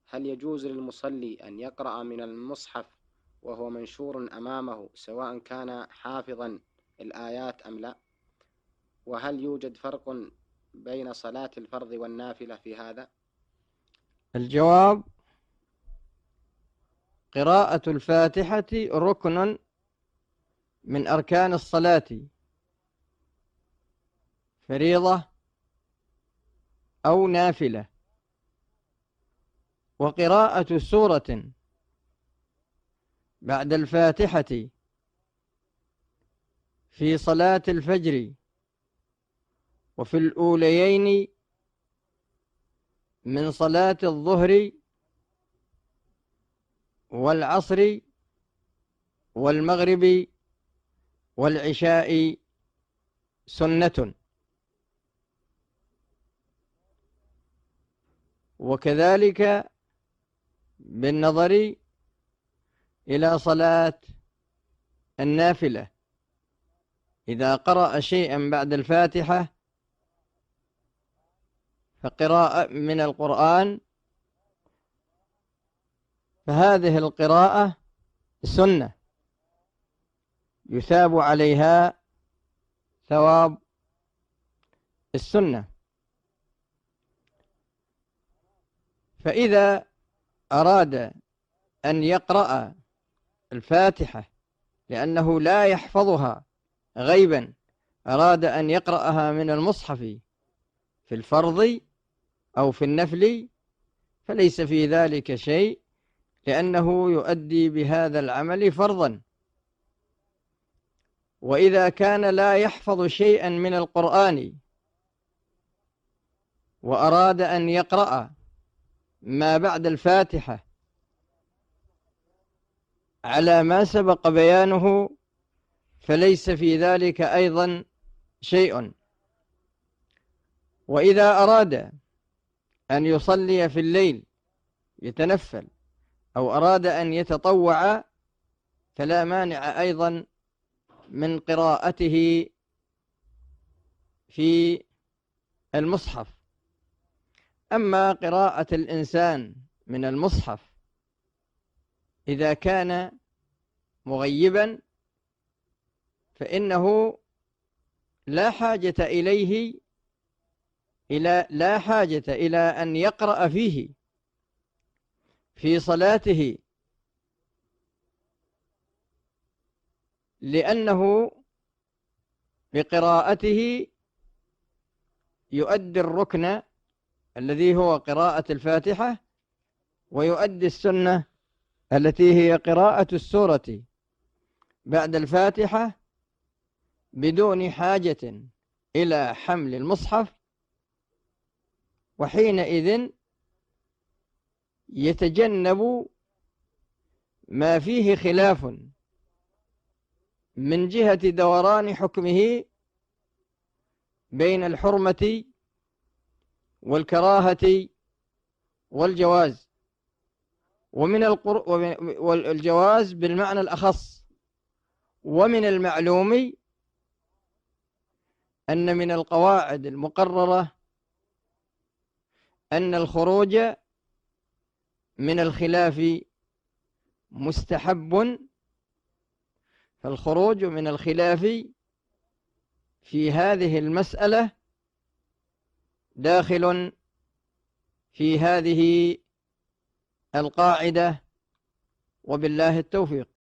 هل يجوز للمصلي أن يقرأ من المصحف وهو منشور أمامه سواء كان حافظا الآيات أم لا؟ وهل يوجد فرق بين صلاة الفرض والنافلة في هذا؟ الجواب: قراءة الفاتحة ركن من أركان الصلاة، فريضة أو نافلة. وقراءة سورة بعد الفاتحة في صلاة الفجر وفي الأوليين من صلاة الظهر والعصر والمغرب والعشاء سنة. وكذلك بالنظر إلى صلاة النافلة، إذا قرأ شيئا بعد الفاتحة فقراءة من القرآن، فهذه القراءة سنة يثاب عليها ثواب السنة. فإذا أراد أن يقرأ الفاتحة لأنه لا يحفظها غيبا، أراد أن يقرأها من المصحف في الفرض أو في النفل، فليس في ذلك شيء، لأنه يؤدي بهذا العمل فرضا. وإذا كان لا يحفظ شيئا من القرآن وأراد أن يقرأ ما بعد الفاتحة على ما سبق بيانه، فليس في ذلك أيضا شيء. وإذا أراد أن يصلي في الليل يتنفل أو أراد أن يتطوع فلا مانع أيضا من قراءته في المصحف. أما قراءة الإنسان من المصحف إذا كان مغيبا فإنه لا حاجة إلى أن يقرأ فيه في صلاته، لأنه بقراءته يؤدي الركن الذي هو قراءة الفاتحة، ويؤدي السنة التي هي قراءة السورة بعد الفاتحة بدون حاجة إلى حمل المصحف. وحينئذ يتجنب ما فيه خلاف من جهة دوران حكمه بين الحرمة والكراهة والجواز، والجواز بالمعنى الأخص. ومن المعلوم أن من القواعد المقررة أن الخروج من الخلاف مستحب، فالخروج من الخلاف في هذه المسألة داخل في هذه القاعدة، وبالله التوفيق.